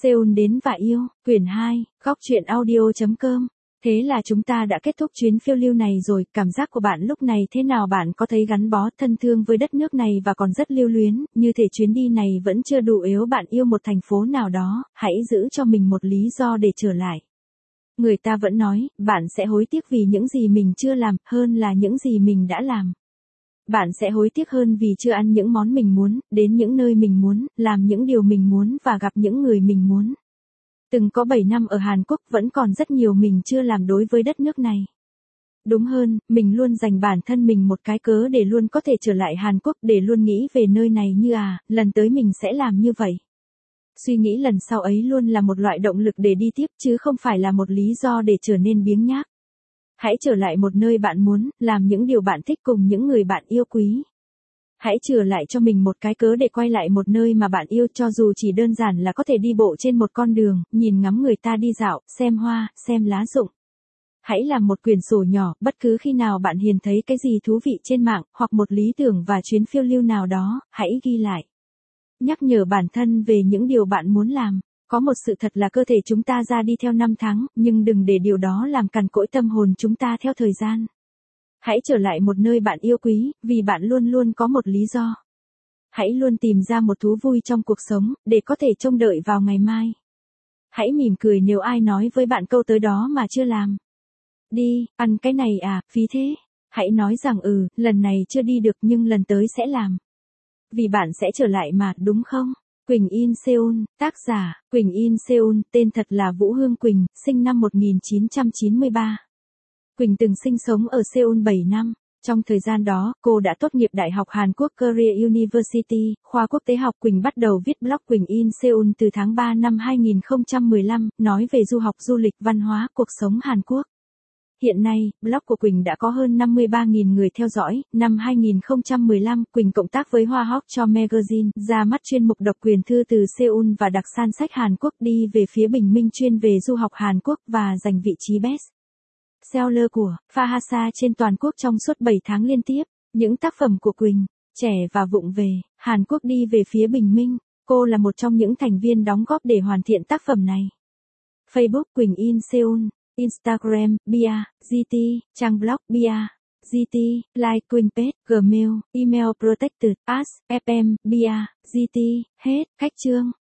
Seoul đến và yêu, quyển 2, góc truyện audio.com. Thế là chúng ta đã kết thúc chuyến phiêu lưu này rồi, cảm giác của bạn lúc này thế nào, bạn có thấy gắn bó thân thương với đất nước này và còn rất lưu luyến, như thể chuyến đi này vẫn chưa đủ yếu bạn yêu một thành phố nào đó, hãy giữ cho mình một lý do để trở lại. Người ta vẫn nói, bạn sẽ hối tiếc vì những gì mình chưa làm, hơn là những gì mình đã làm. Bạn sẽ hối tiếc hơn vì chưa ăn những món mình muốn, đến những nơi mình muốn, làm những điều mình muốn và gặp những người mình muốn. Từng có 7 năm ở Hàn Quốc vẫn còn rất nhiều mình chưa làm đối với đất nước này. Đúng hơn, mình luôn dành bản thân mình một cái cớ để luôn có thể trở lại Hàn Quốc, để luôn nghĩ về nơi này như lần tới mình sẽ làm như vậy. Suy nghĩ lần sau ấy luôn là một loại động lực để đi tiếp chứ không phải là một lý do để trở nên biếng nhác. Hãy trở lại một nơi bạn muốn, làm những điều bạn thích cùng những người bạn yêu quý. Hãy trở lại cho mình một cái cớ để quay lại một nơi mà bạn yêu, cho dù chỉ đơn giản là có thể đi bộ trên một con đường, nhìn ngắm người ta đi dạo, xem hoa, xem lá rụng. Hãy làm một quyển sổ nhỏ, bất cứ khi nào bạn hiền thấy cái gì thú vị trên mạng, hoặc một lý tưởng và chuyến phiêu lưu nào đó, hãy ghi lại. Nhắc nhở bản thân về những điều bạn muốn làm. Có một sự thật là cơ thể chúng ta ra đi theo năm tháng, nhưng đừng để điều đó làm cằn cỗi tâm hồn chúng ta theo thời gian. Hãy trở lại một nơi bạn yêu quý, vì bạn luôn luôn có một lý do. Hãy luôn tìm ra một thú vui trong cuộc sống, để có thể trông đợi vào ngày mai. Hãy mỉm cười nếu ai nói với bạn câu tới đó mà chưa làm. Đi, ăn cái này phí thế. Hãy nói rằng lần này chưa đi được nhưng lần tới sẽ làm. Vì bạn sẽ trở lại mà, đúng không? Quỳnh In Seoul, tác giả, Quỳnh In Seoul, tên thật là Vũ Hương Quỳnh, sinh năm 1993. Quỳnh từng sinh sống ở Seoul 7 năm. Trong thời gian đó, cô đã tốt nghiệp Đại học Hàn Quốc Korea University, khoa quốc tế học. Quỳnh bắt đầu viết blog Quỳnh In Seoul từ tháng 3 năm 2015, nói về du học, du lịch, văn hóa, cuộc sống Hàn Quốc. Hiện nay, blog của Quỳnh đã có hơn 53.000 người theo dõi. Năm 2015, Quỳnh cộng tác với Hoa Hok cho Magazine, ra mắt chuyên mục độc quyền thư từ Seoul và đặc san sách Hàn Quốc đi về phía bình minh chuyên về du học Hàn Quốc và giành vị trí best seller của Phahasa trên toàn quốc trong suốt 7 tháng liên tiếp. Những tác phẩm của Quỳnh, trẻ và vụng về, Hàn Quốc đi về phía bình minh. Cô là một trong những thành viên đóng góp để hoàn thiện tác phẩm này. Facebook Quỳnh In Seoul, Instagram Bia GT, trang blog Bia GT, like Quỳnh page, Gmail, email protected as fm Bia GT. Hết. Khách chương.